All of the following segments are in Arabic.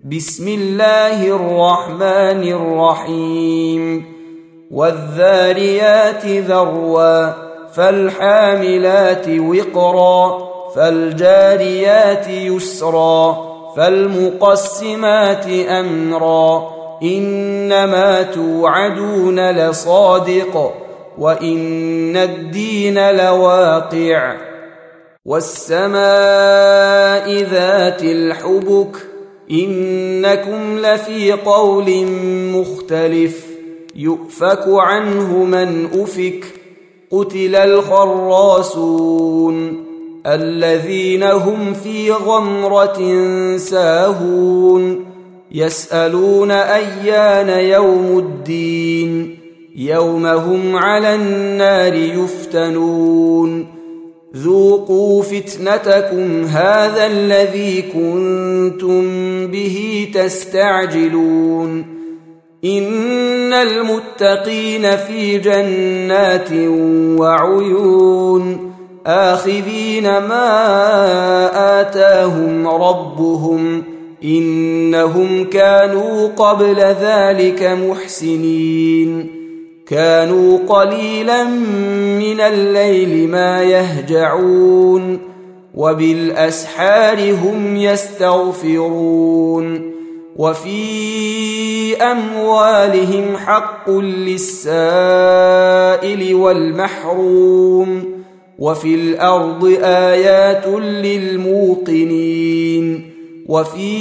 بسم الله الرحمن الرحيم والذاريات ذروا فالحاملات وقرا فالجاريات يسرا فالمقسمات أمرا إنما توعدون لصادق وإن الدين لواقع والسماء ذات الحبك إنكم لفي قول مختلف يؤفك عنه من أفك قتل الخراصون الذين هم في غمرة ساهون يسألون أيان يوم الدين يوم هم على النار يفتنون ذوقوا فتنتكم هذا الذي كنتم به تستعجلون إن المتقين في جنات وعيون آخذين ما آتاهم ربهم إنهم كانوا قبل ذلك محسنين كانوا قليلا من الليل ما يهجعون وبالأسحار هم يستغفرون وفي أموالهم حق للسائل والمحروم وفي الأرض آيات للموقنين وفي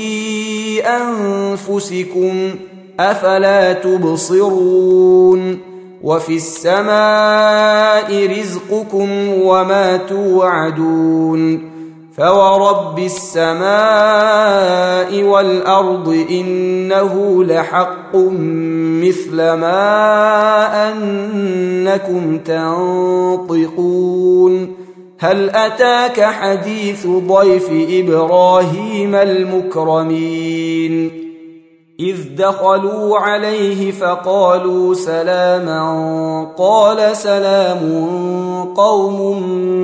أنفسكم أفلا تبصرون وفي السماء رزقكم وما توعدون فورب السماء والأرض إنه لحق مثل ما أنكم تنطقون هل أتاك حديث ضيف إبراهيم المكرمين إذ دخلوا عليه فقالوا سلاما قال سلام قوم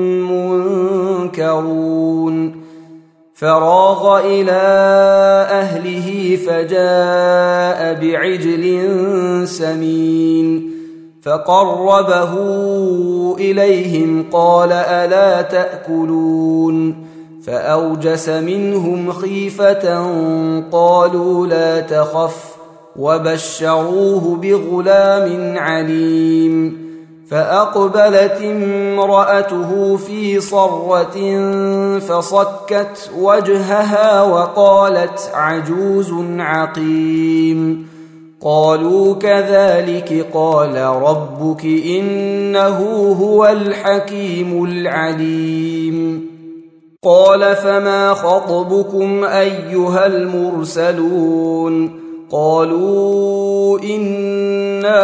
منكرون فراغ إلى أهله فجاء بعجل سمين فقربه إليهم قال ألا تأكلون فأوجس منهم خيفة قالوا لا تخف وبشروه بغلام عليم فأقبلت امرأته في صرة فصكت وجهها وقالت عجوز عقيم قالوا كذلك قال ربك إنه هو الحكيم العليم قال فما خطبكم أيها المرسلون قالوا إنا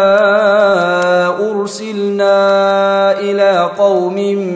أرسلنا إلى قوم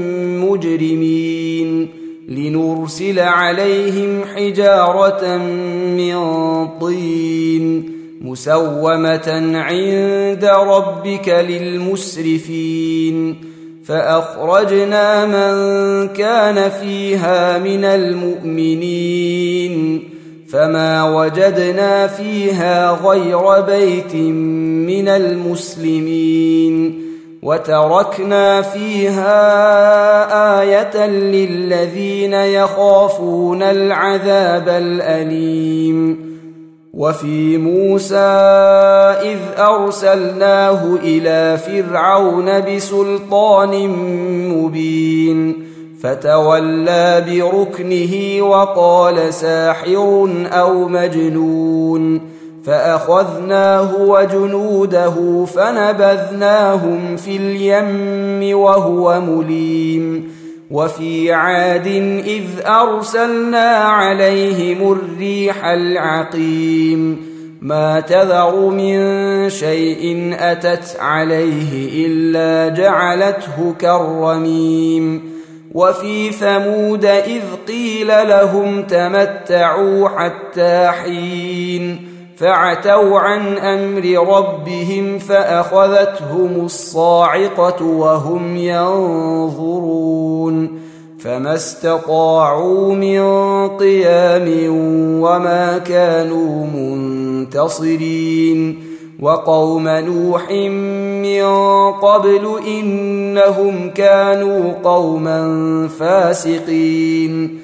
مجرمين لنرسل عليهم حجارة من طين مسومة عند ربك للمسرفين فأخرجنا من كان فيها من المؤمنين فما وجدنا فيها غير بيت من المسلمين وتركنا فيها آية للذين يخافون العذاب الأليم وفي موسى إذ أرسلناه إلى فرعون بسلطان مبين فتولى بركنه وقال ساحر أو مجنون فأخذناه وجنوده فنبذناهم في اليم وهو مليم وفي عاد إذ أرسلنا عليهم الريح العقيم ما تذر من شيء أتت عليه إلا جعلته كالرميم وفي ثمود إذ قيل لهم تمتعوا حتى حين فعتوا عن أمر ربهم فأخذتهم الصاعقة وهم ينظرون فما استطاعوا من قيام وما كانوا منتصرين وقوم نوح من قبل إنهم كانوا قوما فاسقين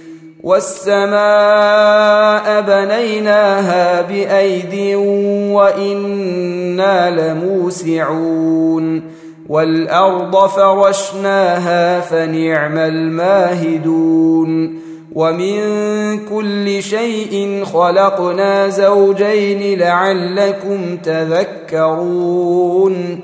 والسماء بنيناها بأيد وإنا لموسعون والأرض فرشناها فنعم الماهدون ومن كل شيء خلقنا زوجين لعلكم تذكرون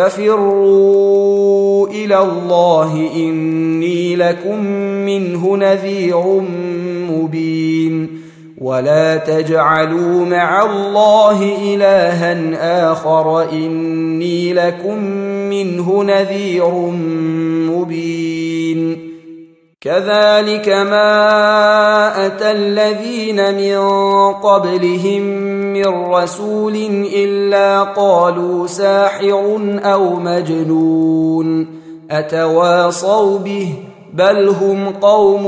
ففروا إلى الله إني لكم منه نذير مبين ولا تجعلوا مع الله إلها آخر إني لكم منه نذير مبين كذلك ما أتى الذين من قبلهم من رسول إلا قالوا ساحر أو مجنون أتواصوا به بل هم قوم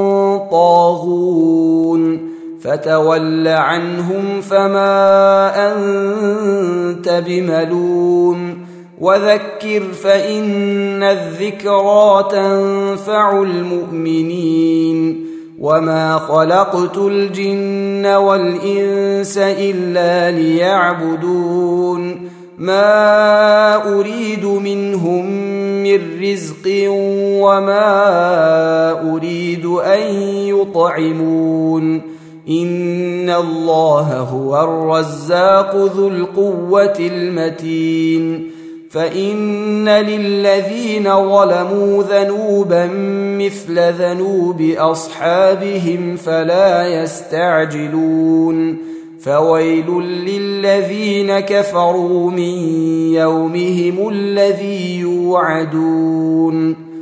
طاغون فتول عنهم فما أنت بملوم وذكر فإن الذكرى تنفع المؤمنين وما خلقت الجن والإنس إلا ليعبدون ما أريد منهم من رزق وما أريد أن يطعمون إن الله هو الرزاق ذو القوة المتين فإن للذين ظلموا ذنوبا مثل ذنوب أصحابهم فلا يستعجلون فويل للذين كفروا من يومهم الذي يوعدون